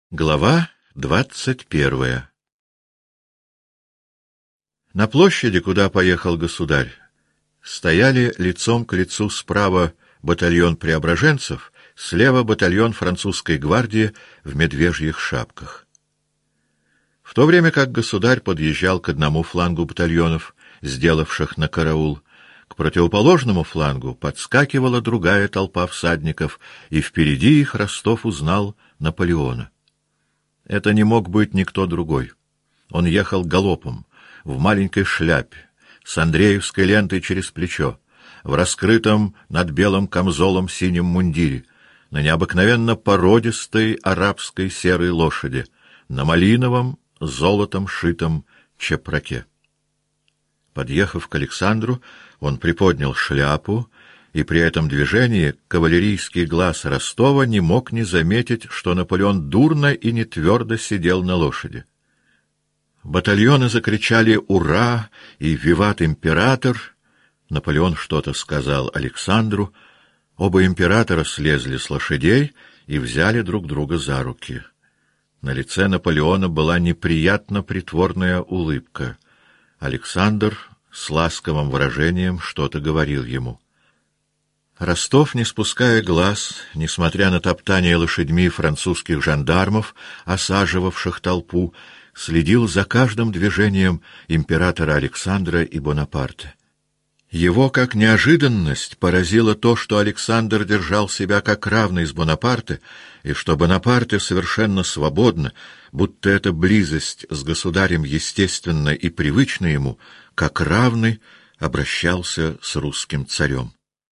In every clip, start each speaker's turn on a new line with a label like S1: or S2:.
S1: Глава 21. На площади, куда поехал государь, стояли лицом к лицу справа батальон преображенцев, слева батальон французской гвардии в медвежьих шапках. В то время как государь подъезжал к одному флангу батальонов, сделавших на караул, к противоположному флангу подскакивала другая толпа всадников, и впереди их Ростов узнал Наполеона. Это не мог быть никто другой. Он ехал галопом, в маленькой шляпе, с андреевской лентой через плечо, в раскрытом над белым камзолом синем мундире, на необыкновенно породистой арабской серой лошади, на малиновом, золотом шитом чепраке. Подъехав к Александру, он приподнял шляпу, и при этом движении кавалерийский глаз Ростова не мог не заметить, что Наполеон дурно и нетвердо сидел на лошади. Батальоны закричали «Ура!» и «Виват император!». Наполеон что-то сказал Александру. Оба императора слезли с лошадей и взяли друг друга за руки. На лице Наполеона была неприятно притворная улыбка. Александр с ласковым выражением что-то говорил ему. Ростов, не спуская глаз, несмотря на топтание лошадьми французских жандармов, осаживавших толпу, следил за каждым движением императора Александра и Бонапарта. Его, как неожиданность, поразило то, что Александр держал себя как равный с Бонапарте, и что Бонапарте совершенно свободно, будто эта близость с государем естественна и привычна ему, как равный обращался с русским царем.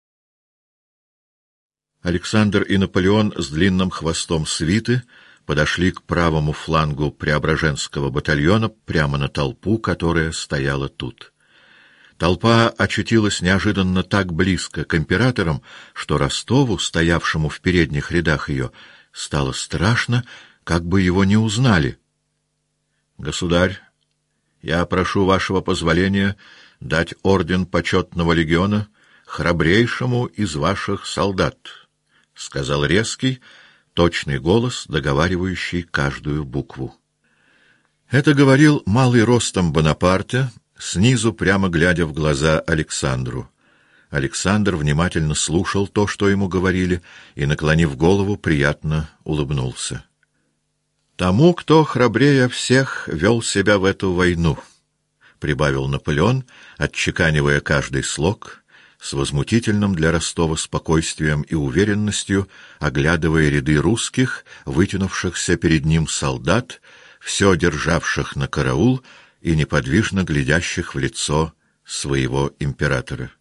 S1: Александр и Наполеон с длинным хвостом свиты подошли к правому флангу Преображенского батальона прямо на толпу, которая стояла тут. Толпа очутилась неожиданно так близко к императорам, что Ростову, стоявшему в передних рядах ее, стало страшно, как бы его не узнали. — Государь, я прошу вашего позволения дать орден почетного легиона храбрейшему из ваших солдат, — сказал резкий, точный голос, договаривающий каждую букву. Это говорил малый ростом Бонапарте, снизу прямо глядя в глаза Александру. Александр внимательно слушал то, что ему говорили, и, наклонив голову, приятно улыбнулся. «Тому, кто храбрее всех вел себя в эту войну», — прибавил Наполеон, отчеканивая каждый слог, с возмутительным для Ростова спокойствием и уверенностью, оглядывая ряды русских, вытянувшихся перед ним солдат, все державших на караул и неподвижно глядящих в лицо своего императора.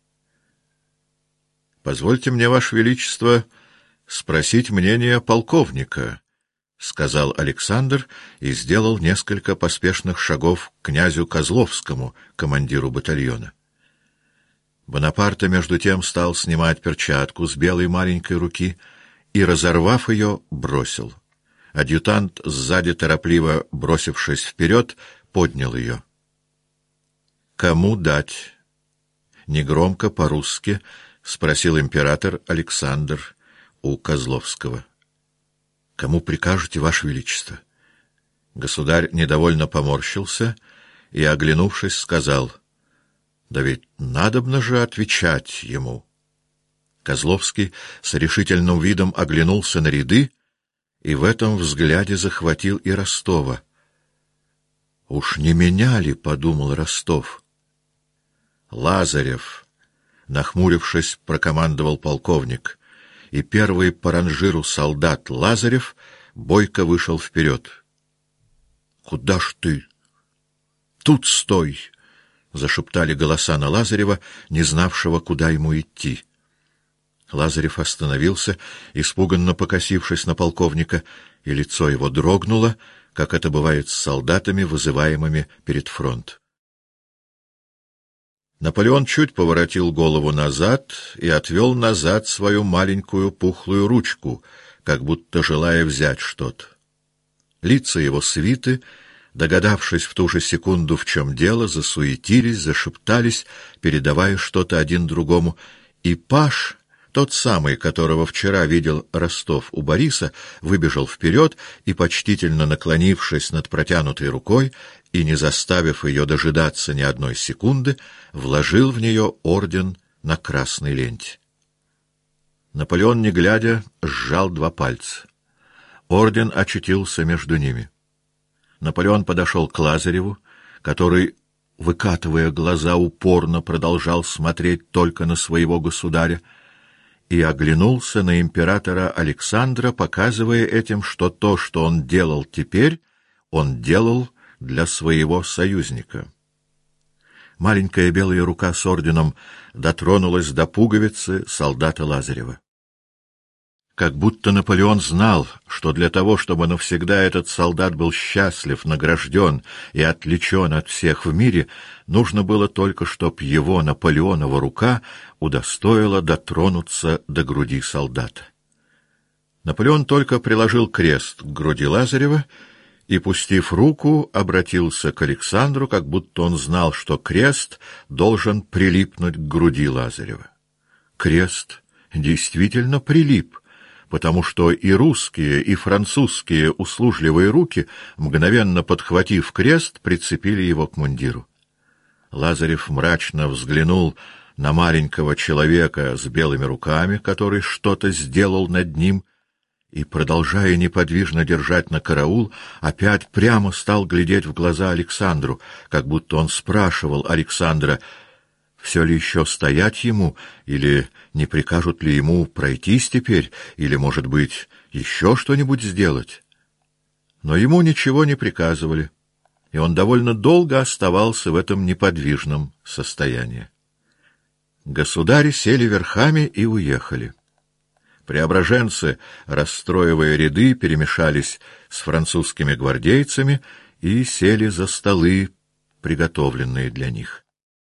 S1: «Позвольте мне, Ваше Величество, спросить мнение полковника», — сказал Александр и сделал несколько поспешных шагов к князю Козловскому, командиру батальона. Бонапарте, между тем, стал снимать перчатку с белой маленькой руки и, разорвав ее, бросил. Адъютант, сзади торопливо бросившись вперед, поднял ее. «Кому дать?» — негромко, по-русски спросил император Александр у Козловского. «Кому прикажете, Ваше Величество?» Государь недовольно поморщился и, оглянувшись, сказал: «Да ведь надобно же отвечать ему». Козловский с решительным видом оглянулся на ряды и в этом взгляде захватил и Ростова. «Уж не меня ли?» — подумал Ростов. «Лазарев», — нахмурившись, прокомандовал полковник, и первый по ранжиру солдат Лазарев бойко вышел вперед. «Куда ж ты? Тут стой!» — зашептали голоса на Лазарева, не знавшего, куда ему идти. Лазарев остановился, испуганно покосившись на полковника, и лицо его дрогнуло, как это бывает с солдатами, вызываемыми перед фронт. Наполеон чуть поворотил голову назад и отвел назад свою маленькую пухлую ручку, как будто желая взять что-то. Лица его свиты, догадавшись в ту же секунду, в чем дело, засуетились, зашептались, передавая что-то один другому, и паж Тот самый, которого вчера видел Ростов у Бориса, выбежал вперед и, почтительно наклонившись над протянутой рукой и не заставив ее дожидаться ни одной секунды, вложил в нее орден на красной ленте. Наполеон, не глядя, сжал два пальца. Орден очутился между ними. Наполеон подошел к Лазареву, который, выкатывая глаза, упорно продолжал смотреть только на своего государя, и оглянулся на императора Александра, показывая этим, что то, что он делал теперь, он делал для своего союзника. Маленькая белая рука с орденом дотронулась до пуговицы солдата Лазарева. Как будто Наполеон знал, что для того, чтобы навсегда этот солдат был счастлив, награжден и отличен от всех в мире, нужно было только, чтоб его, Наполеонова, рука удостоила дотронуться до груди солдата. Наполеон только приложил крест к груди Лазарева и, пустив руку, обратился к Александру, как будто он знал, что крест должен прилипнуть к груди Лазарева. Крест действительно прилип, потому что и русские, и французские услужливые руки, мгновенно подхватив крест, прицепили его к мундиру. Лазарев мрачно взглянул на маленького человека с белыми руками, который что-то сделал над ним, и, продолжая неподвижно держать на караул, опять прямо стал глядеть в глаза Александру, как будто он спрашивал Александра, все ли еще стоять ему, или не прикажут ли ему пройтись теперь, или, может быть, еще что-нибудь сделать. Но ему ничего не приказывали, и он довольно долго оставался в этом неподвижном состоянии. Государи сели верхами и уехали. Преображенцы, расстроивая ряды, перемешались с французскими гвардейцами и сели за столы, приготовленные для них.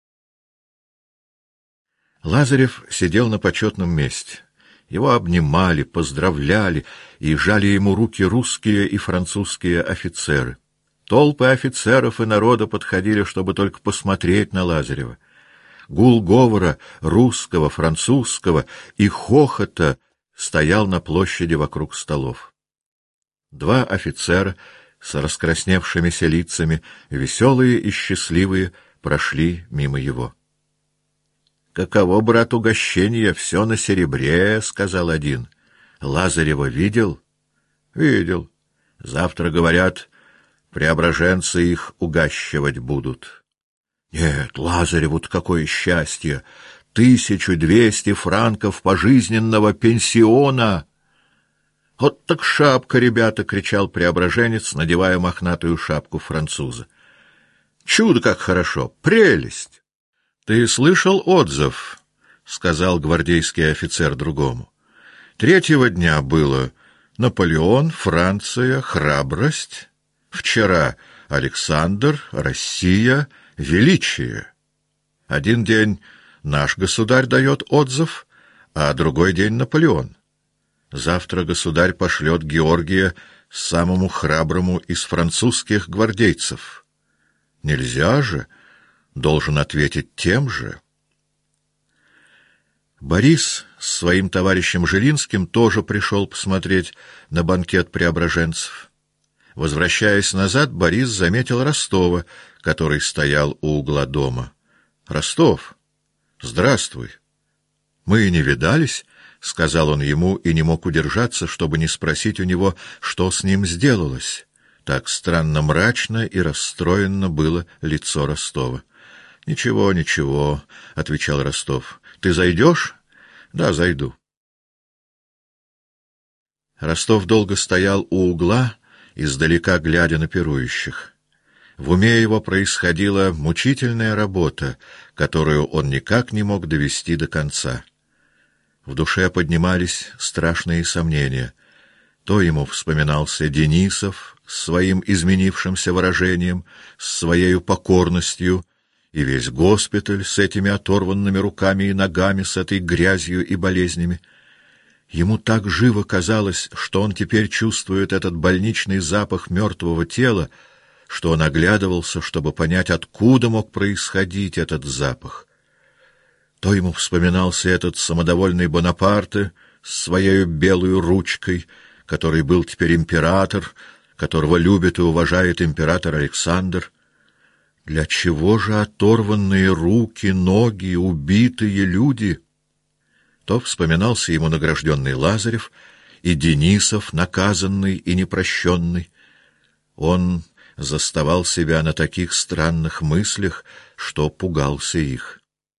S1: Лазарев сидел на почетном месте. Его обнимали, поздравляли и жали ему руки русские и французские офицеры. Толпы офицеров и народа подходили, чтобы только посмотреть на Лазарева. Гул говора русского, французского и хохота стоял на площади вокруг столов. Два офицера с раскрасневшимися лицами, веселые и счастливые, прошли мимо его. — Каково, брат, угощение, все на серебре, — сказал один. — Лазарева видел? — Видел. Завтра, говорят, преображенцы их угощивать будут. — Нет, Лазареву-то какое счастье! 1200 франков пожизненного пенсиона! — Вот так шапка, ребята! — кричал преображенец, надевая мохнатую шапку француза. — Чудо как хорошо! Прелесть! — Ты слышал отзыв? — сказал гвардейский офицер другому. — Третьего дня было Наполеон, Франция, храбрость. Вчера Александр, Россия, величие. Один день наш государь дает отзыв, а другой день Наполеон. Завтра государь пошлет Георгия самому храброму из французских гвардейцев. Нельзя же, должен ответить тем же. Борис с своим товарищем Жилинским тоже пришел посмотреть на банкет преображенцев. Возвращаясь назад, Борис заметил Ростова, который стоял у угла дома. — Ростов, здравствуй. — Мы и не видались, — сказал он ему и не мог удержаться, чтобы не спросить у него, что с ним сделалось. Так странно мрачно и расстроенно было лицо Ростова. — Ничего, ничего, — отвечал Ростов. — Ты зайдешь? — Да, зайду. Ростов долго стоял у угла, издалека глядя на пирующих. В уме его происходила мучительная работа, которую он никак не мог довести до конца. В душе поднимались страшные сомнения. То ему вспоминался Денисов с своим изменившимся выражением, с своею покорностью, и весь госпиталь с этими оторванными руками и ногами, с этой грязью и болезнями. Ему так живо казалось, что он теперь чувствует этот больничный запах мертвого тела, что он оглядывался, чтобы понять, откуда мог происходить этот запах. То ему вспоминался этот самодовольный Бонапарте с своей белой ручкой, который был теперь император, которого любит и уважает император Александр. Для чего же оторванные руки, ноги, убитые люди? То вспоминался ему награжденный Лазарев и Денисов, наказанный и непрощенный. Он заставал себя на таких странных мыслях, что пугался их.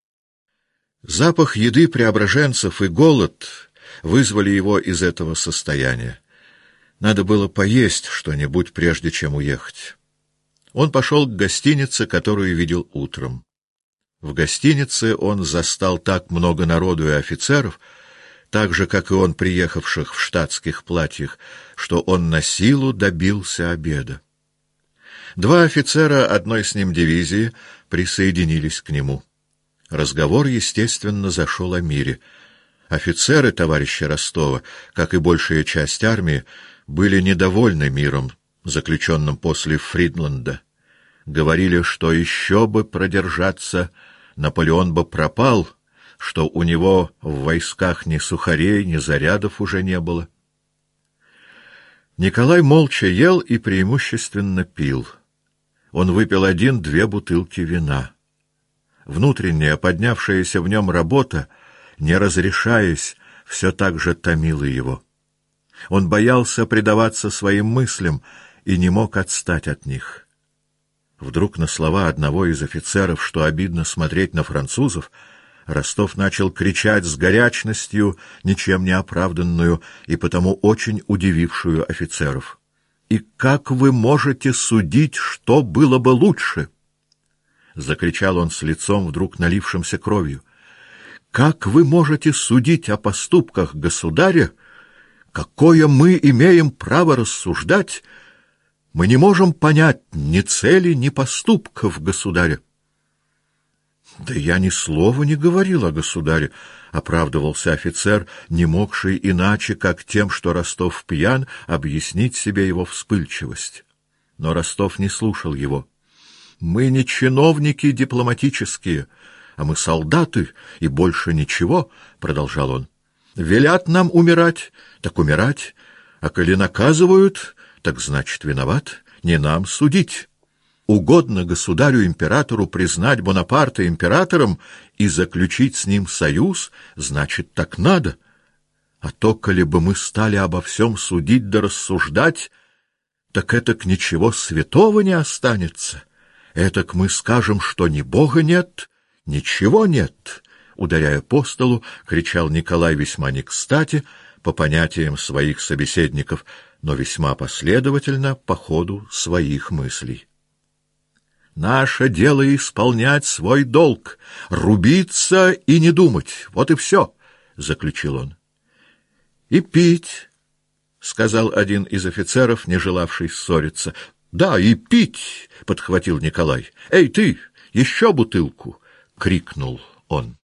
S1: Запах еды преображенцев и голод вызвали его из этого состояния. Надо было поесть что-нибудь, прежде чем уехать. Он пошел к гостинице, которую видел утром. В гостинице он застал так много народу и офицеров, так же, как и он, приехавших в штатских платьях, что он на силу добился обеда. Два офицера одной с ним дивизии присоединились к нему. Разговор, естественно, зашел о мире. Офицеры товарища Ростова, как и большая часть армии, были недовольны миром, заключенным после Фридланда. Говорили, что еще бы продержаться, Наполеон бы пропал, что у него в войсках ни сухарей, ни зарядов уже не было. Николай молча ел и преимущественно пил. Он выпил 1-2 бутылки вина. Внутренняя, поднявшаяся в нем работа, не разрешаясь, все так же томила его. Он боялся предаваться своим мыслям и не мог отстать от них. Вдруг на слова одного из офицеров, что обидно смотреть на французов, Ростов начал кричать с горячностью, ничем не оправданную и потому очень удивившую офицеров. «И как вы можете судить, что было бы лучше?» — закричал он с лицом, вдруг налившимся кровью. «Как вы можете судить о поступках государя? Какое мы имеем право рассуждать? Мы не можем понять ни цели, ни поступков государя». «Да я ни слова не говорил о государе», — оправдывался офицер, не могший иначе, как тем, что Ростов пьян, объяснить себе его вспыльчивость. Но Ростов не слушал его. «Мы не чиновники дипломатические, а мы солдаты, и больше ничего», — продолжал он. «Велят нам умирать, так умирать, а коли наказывают, так значит виноват, не нам судить. Угодно государю-императору признать Бонапарта императором и заключить с ним союз, значит, так надо. А то, коли бы мы стали обо всем судить да рассуждать, так этак ничего святого не останется. Этак мы скажем, что ни Бога нет, ничего нет», — ударяя по столу, кричал Николай весьма не кстати, по понятиям своих собеседников, но весьма последовательно по ходу своих мыслей. «Наше дело исполнять свой долг, рубиться и не думать, вот и все», — заключил он. «И пить», — сказал один из офицеров, не желавший ссориться. «Да, и пить!» — подхватил Николай. «Эй, ты, еще бутылку!» — крикнул он.